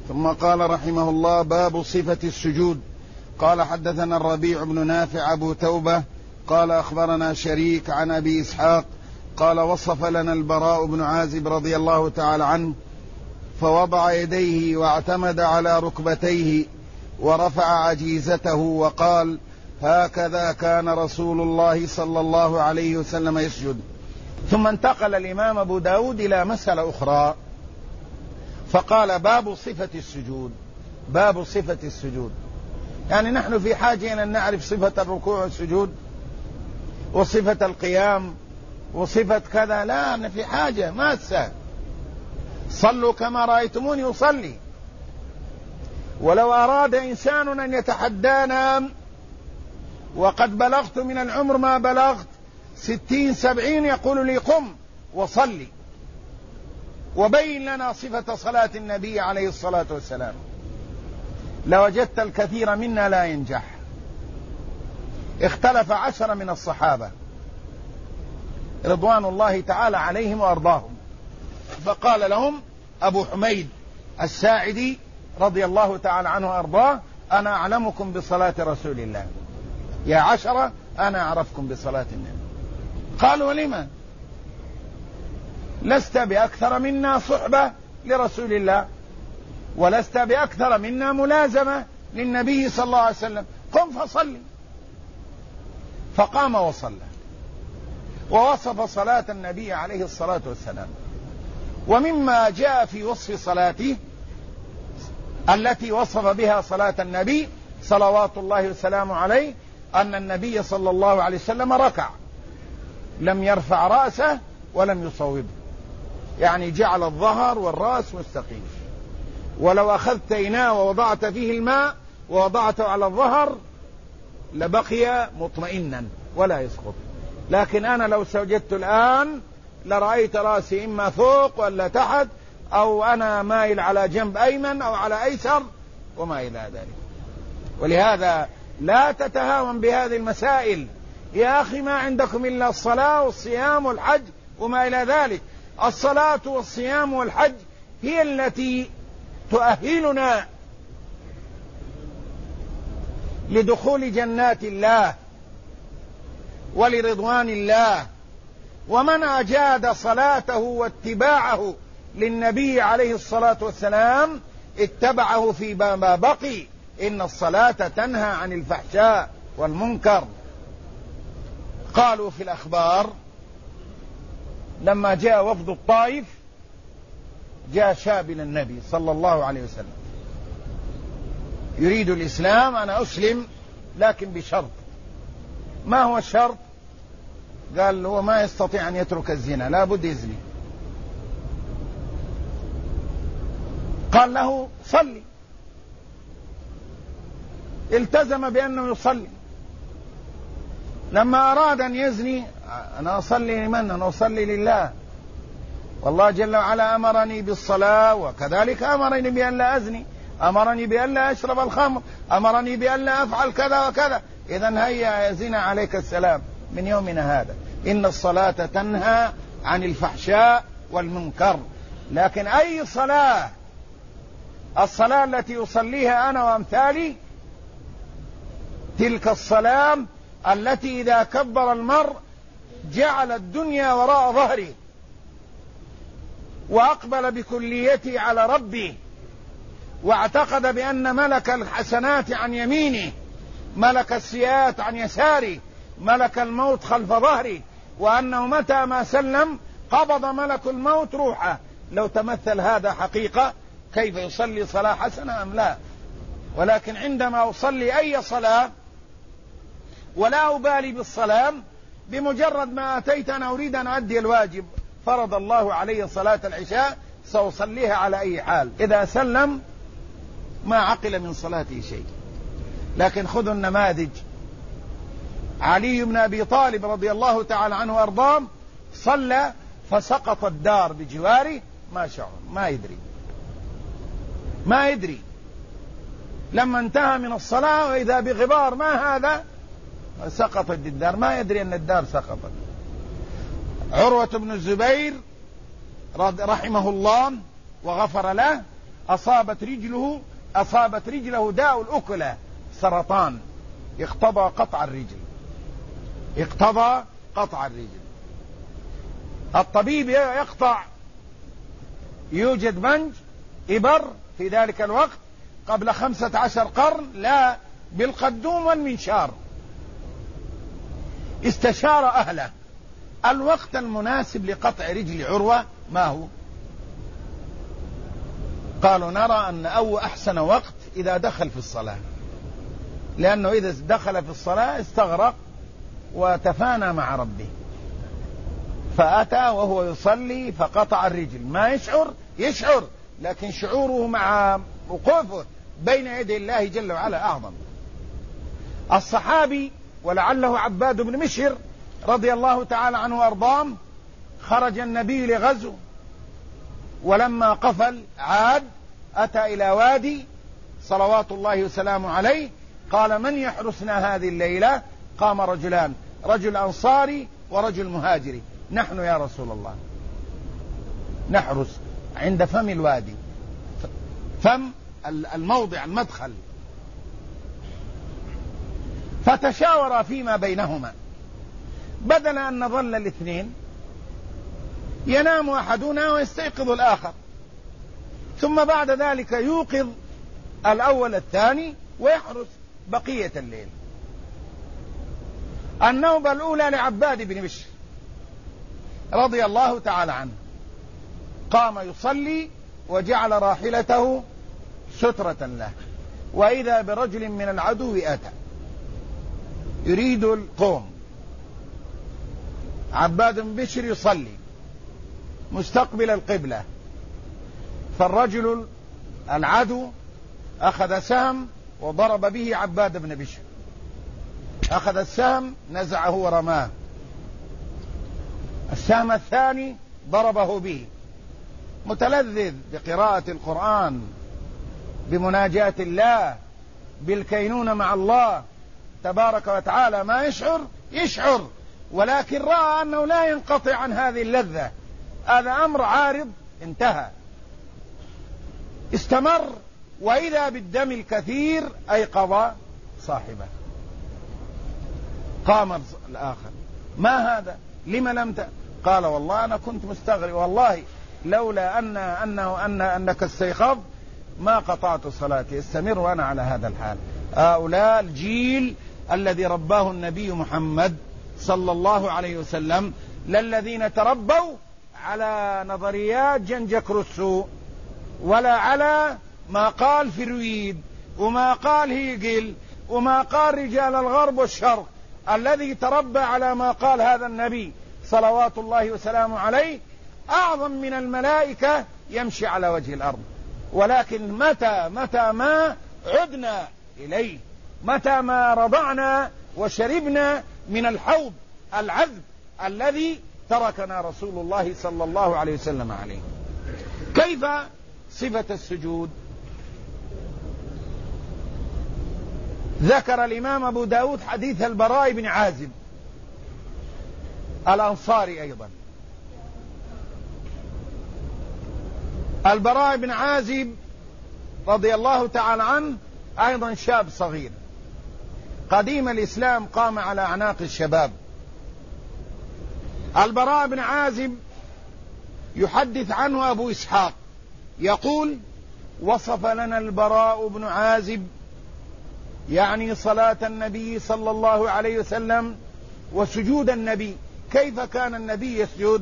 ثم قال رحمه الله: باب صفة السجود. قال: حدثنا الربيع بن نافع أبو توبة قال: أخبرنا شريك عن أبي إسحاق قال: وصف لنا البراء بن عازب رضي الله تعالى عنه فوضع يديه واعتمد على ركبتيه ورفع عجيزته وقال: هكذا كان رسول الله صلى الله عليه وسلم يسجد. ثم انتقل الإمام أبو داود إلى مسألة أخرى فقال: باب صفة السجود. باب صفة السجود، يعني نحن في حاجة إلى أن نعرف صفة الركوع والسجود وصفة القيام وصفة كذا، لا، أنا في حاجة ما أسهل. صلوا كما رأيتموني أصلي. ولو أراد إنسان أن يتحدانا وقد بلغت من العمر ما بلغت 60-70 يقول لي: قم وصلي وبين لنا صفة صلاة النبي عليه الصلاة والسلام، لوجدت الكثير منا لا ينجح. اختلف 10 من الصحابة رضوان الله تعالى عليهم وأرضاهم، فقال لهم أبو حميد الساعدي رضي الله تعالى عنه وأرضاه: أنا أعلمكم بصلاة رسول الله، يا 10 أنا أعرفكم بصلاة النبي. قالوا: لما؟ لست بأكثر منا صحبة لرسول الله ولست بأكثر منا ملازمة للنبي صلى الله عليه وسلم، قم فصلي. فقام وصلى ووصف صلاة النبي عليه الصلاة والسلام. ومما جاء في وصف صلاته التي وصف بها صلاة النبي صلوات الله وسلامه عليه أن النبي صلى الله عليه وسلم ركع، لم يرفع رأسه ولم يصوبه، يعني جعل الظهر والرأس مستقيم. ولو أخذت إناء ووضعت فيه الماء ووضعته على الظهر لبقي مطمئنا ولا يسقط. لكن أنا لو سجدت الآن لرأيت رأسي إما فوق ولا تحت، أو أنا مايل على جنب أيمن أو على أيسر وما إلى ذلك. ولهذا لا تتهاون بهذه المسائل. يا أخي ما عندكم إلا الصلاة والصيام والحج وما إلى ذلك. الصلاة والصيام والحج هي التي تؤهلنا لدخول جنات الله ولرضوان الله. ومن أجاد صلاته واتباعه للنبي عليه الصلاة والسلام اتبعه في ما بقي. إن الصلاة تنهى عن الفحشاء والمنكر. قالوا في الأخبار لما جاء وفد الطائف جاء شاب إلى النبي صلى الله عليه وسلم يريد الإسلام: أنا أسلم لكن بشرط. ما هو الشرط؟ قال: هو ما يستطيع أن يترك الزنا، لا بد يزني. قال له: صلي. التزم بأنه يصلي. لما أراد أن يزني: أنا أصلي لمن؟ أنا أصلي لله، والله جل وعلا أمرني بالصلاة، وكذلك أمرني بأن لا أزني، أمرني بأن لا أشرب الخمر، أمرني بأن لا أفعل كذا وكذا. إذن هيا يا زنا عليك السلام من يومنا هذا. إن الصلاة تنهى عن الفحشاء والمنكر. لكن أي صلاة؟ الصلاة التي يصليها أنا وأمثالي تلك الصلاة التي إذا كبر المرء جعل الدنيا وراء ظهره وأقبل بكليته على ربه، واعتقد بأن ملك الحسنات عن يمينه، ملك السيئات عن يساره، ملك الموت خلف ظهره، وأنه متى ما سلم قبض ملك الموت روحه. لو تمثل هذا حقيقة كيف يصلي صلاة حسنة أم لا؟ ولكن عندما أصلي أي صلاة ولا أبالي بالصلاة، بمجرد ما أتيت أنا أريد أن أؤدي الواجب، فرض الله علي صلاة العشاء، سأصليها على أي حال. إذا سلم ما عقل من صلاته شيء. لكن خذوا النماذج. علي بن أبي طالب رضي الله تعالى عنه وأرضاه صلى فسقط الدار بجواره، ما شعر، ما يدري. لما انتهى من الصلاة وإذا بغبار، ما هذا؟ سقطت الدار، ما يدري أن الدار سقطت. عروة بن الزبير رحمه الله وغفر له أصابت رجله داء الأكلة، سرطان، اقتضى قطع الرجل. الطبيب يقطع، يوجد منج إبر في ذلك الوقت قبل 15 قرن، لا بالقدوم والمنشار. استشار أهله الوقت المناسب لقطع رجل عروة ما هو؟ قالوا نرى أن أحسن وقت إذا دخل في الصلاة، لأنه إذا دخل في الصلاة استغرق وتفانى مع ربه. فأتى وهو يصلي فقطع الرجل، ما يشعر، لكن شعوره مع وقوفه بين يدي الله جل وعلا أعظم. الصحابي ولعله عباد بن مشر رضي الله تعالى عنه وأرضاه، خرج النبي لغزو، ولما قفل عاد أتى إلى وادي صلوات الله وسلامه عليه، قال من يحرسنا هذه الليلة؟ قام رجلان، رجل أنصاري ورجل مهاجري. نحن يا رسول الله نحرس عند فم الوادي، فم الموضع المدخل. فتشاورا فيما بينهما، بدل أن نظل الاثنين ينام أحدنا ويستيقظ الآخر، ثم بعد ذلك يوقظ الأول الثاني ويحرس بقية الليل. النوبة الأولى لعباد بن بشر رضي الله تعالى عنه، قام يصلي وجعل راحلته سترة له، وإذا برجل من العدو أتى يريد القوم. عباد بن بشر يصلي مستقبل القبلة، فالرجل العدو أخذ سهم وضرب به عباد بن بشر، أخذ السهم نزعه ورماه، السهم الثاني ضربه به، متلذذ بقراءة القرآن، بمناجاة الله، بالكينونة مع الله تبارك وتعالى، ما يشعر، ولكن رأى أنه لا ينقطع عن هذه اللذة، هذا أمر عارض انتهى. استمر، وإذا بالدم الكثير أيقظ صاحبه. قام الآخر، ما هذا؟ لما لم قال والله أنا كنت مستغرب، والله لولا أنك استيقظت ما قطعت صلاتي، استمر وأنا على هذا الحال. هؤلاء الجيل الذي رباه النبي محمد صلى الله عليه وسلم، للذين تربوا على نظريات جنجك روسو، ولا على ما قال فرويد، وما قال هيجل، وما قال رجال الغرب والشرق. الذي تربى على ما قال هذا النبي صلوات الله وسلامه عليه أعظم من الملائكة يمشي على وجه الأرض. ولكن متى ما عدنا إليه، متى ما رضعنا وشربنا من الحوض العذب الذي تركنا رسول الله صلى الله عليه وسلم عليه. كيف صفة السجود؟ ذكر الإمام أبو داود حديث البراء بن عازب الأنصاري أيضا. البراء بن عازب رضي الله تعالى عنه أيضا شاب صغير، قديم الإسلام قام على أعناق الشباب. البراء بن عازب يحدث عنه أبو إسحاق يقول: وصف لنا البراء بن عازب يعني صلاة النبي صلى الله عليه وسلم وسجود النبي، كيف كان النبي يسجد.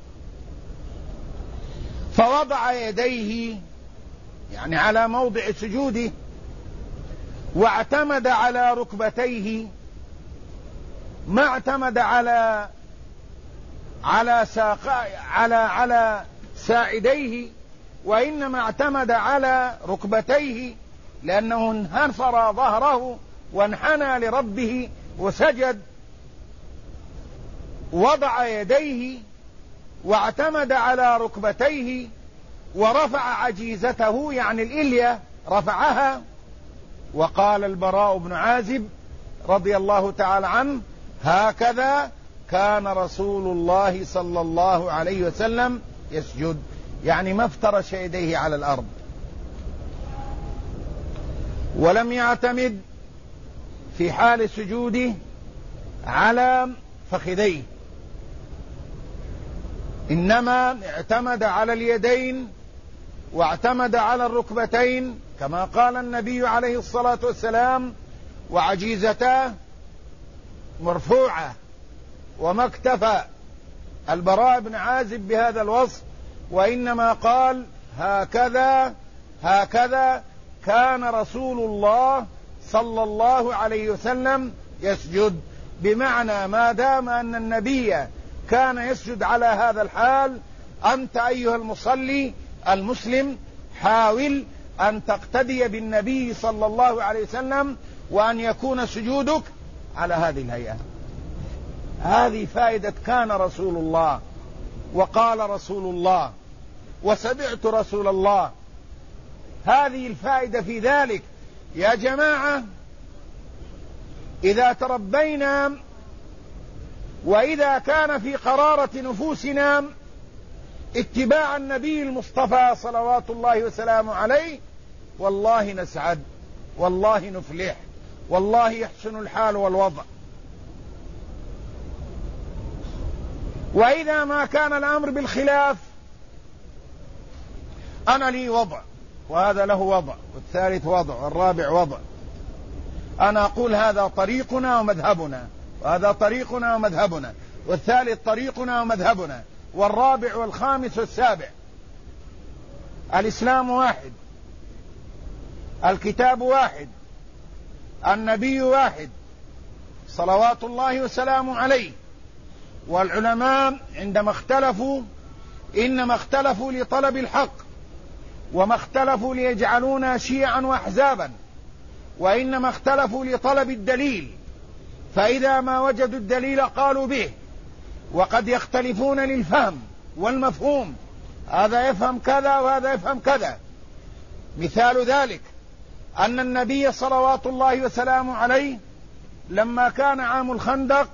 فوضع يديه يعني على موضع سجوده، واعتمد على ركبتيه، ما اعتمد على ساعديه، وإنما اعتمد على ركبتيه، لأنه انحصر ظهره وانحنى لربه وسجد. وضع يديه واعتمد على ركبتيه ورفع عجيزته يعني الإلية رفعها. وقال البراء بن عازب رضي الله تعالى عنه: هكذا كان رسول الله صلى الله عليه وسلم يسجد، يعني ما افترش يديه على الأرض ولم يعتمد في حال سجوده على فخذيه، إنما اعتمد على اليدين واعتمد على الركبتين كما قال النبي عليه الصلاة والسلام: وعجيزتاه مرفوعة. وما اكتفى البراء بن عازب بهذا الوصف، وإنما قال: هكذا كان رسول الله صلى الله عليه وسلم يسجد، بمعنى ما دام أن النبي كان يسجد على هذا الحال، أنت أيها المصلي المسلم حاول أن تقتدي بالنبي صلى الله عليه وسلم، وأن يكون سجودك على هذه الهيئة. هذه فائدة كان رسول الله، وقال رسول الله، وسمعت رسول الله. هذه الفائدة في ذلك يا جماعة. إذا تربينا وإذا كان في قرارة نفوسنا اتباع النبي المصطفى صلوات الله وسلامه عليه، والله نسعد، والله نفلح، والله يحسن الحال والوضع. وإذا ما كان الأمر بالخلاف، أنا لي وضع، وهذا له وضع، والثالث وضع، والرابع وضع. أنا أقول هذا طريقنا ومذهبنا، وهذا طريقنا ومذهبنا، والثالث طريقنا ومذهبنا، والرابع والخامس والسابع. الإسلام واحد، الكتاب واحد، النبي واحد صلوات الله وسلامه عليه. والعلماء عندما اختلفوا إنما اختلفوا لطلب الحق، وما اختلفوا ليجعلونا شيعا وأحزابا، وإنما اختلفوا لطلب الدليل. فإذا ما وجدوا الدليل قالوا به. وقد يختلفون للفهم والمفهوم، هذا يفهم كذا وهذا يفهم كذا. مثال ذلك أن النبي صلوات الله وسلامه عليه لما كان عام الخندق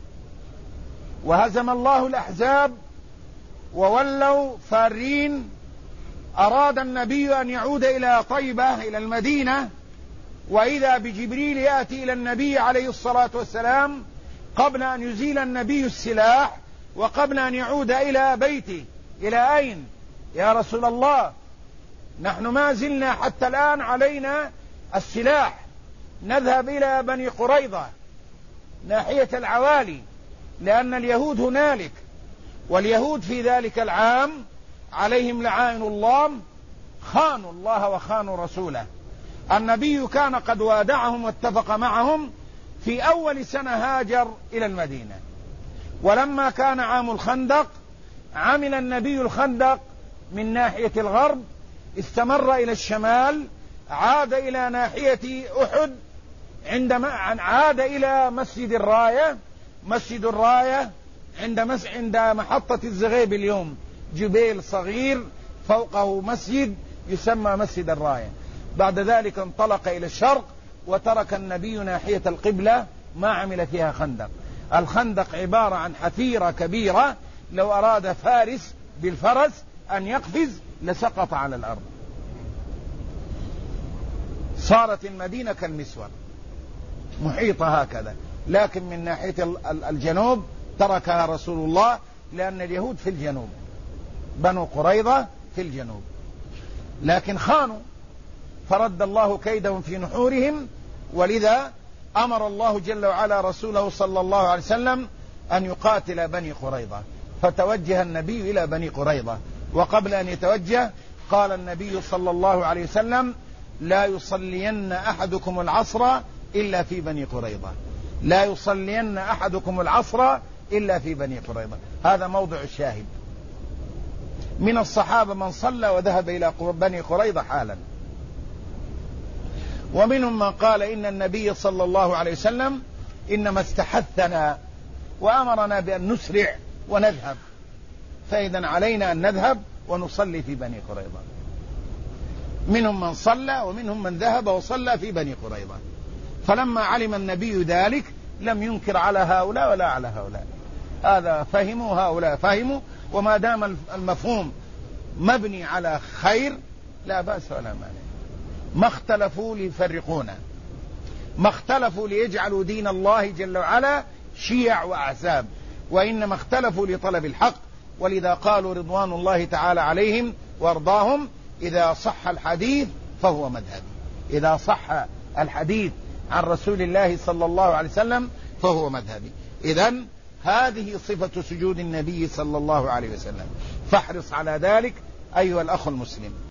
وهزم الله الأحزاب وولوا فارين، أراد النبي أن يعود إلى طيبة إلى المدينة، وإذا بجبريل يأتي إلى النبي عليه الصلاة والسلام قبل أن يزيل النبي السلاح وقبل أن يعود إلى بيته. إلى أين يا رسول الله؟ نحن ما زلنا حتى الآن علينا السلاح، نذهب إلى بني قريظة ناحية العوالي، لأن اليهود هنالك، واليهود في ذلك العام عليهم لعائن الله خانوا الله وخانوا رسوله. النبي كان قد وادعهم واتفق معهم في أول سنة هاجر إلى المدينة. ولما كان عام الخندق عمل النبي الخندق من ناحية الغرب، استمر إلى الشمال، عاد إلى ناحية أحد، عندما عاد إلى مسجد الراية. مسجد الراية عند محطة الزغيب اليوم جبيل صغير فوقه مسجد يسمى مسجد الراية. بعد ذلك انطلق إلى الشرق وترك النبي ناحية القبلة، ما عمل فيها خندق. الخندق عبارة عن حفيرة كبيرة، لو أراد فارس بالفرس أن يقفز لسقط على الأرض. صارت المدينة كالمسور محيطة هكذا، لكن من ناحية الجنوب تركها رسول الله، لأن اليهود في الجنوب، بنو قريظة في الجنوب، لكن خانوا فرد الله كيدهم في نحورهم. ولذا أمر الله جل وعلا رسوله صلى الله عليه وسلم أن يقاتل بني قريظة، فتوجه النبي إلى بني قريظة. وقبل أن يتوجه قال النبي صلى الله عليه وسلم: لا يصلين أحدكم العصر إلا في بني قريظة، لا يصلين أحدكم العصر إلا في بني قريظة. هذا موضع الشاهد. من الصحابة من صلى وذهب إلى بني قريظة حالا، ومنهم من قال إن النبي صلى الله عليه وسلم إنما استحثنا وأمرنا بأن نسرع ونذهب، فإذا علينا أن نذهب ونصلي في بني قريظة. منهم من صلى ومنهم من ذهب وصلى في بني قريظة. فلما علم النبي ذلك لم ينكر على هؤلاء ولا على هؤلاء، هذا فهموا هؤلاء فهموا، وما دام المفهوم مبني على خير لا بأس ولا مانع. ما اختلفوا ليفرقونا، ما اختلفوا ليجعلوا دين الله جل وعلا شيع وأحزاب، وإنما اختلفوا لطلب الحق. ولذا قالوا رضوان الله تعالى عليهم وارضاهم: إذا صح الحديث فهو مذهبي. إذا صح الحديث عن رسول الله صلى الله عليه وسلم فهو مذهبي. إذن هذه صفة سجود النبي صلى الله عليه وسلم، فاحرص على ذلك أيها الأخ المسلم.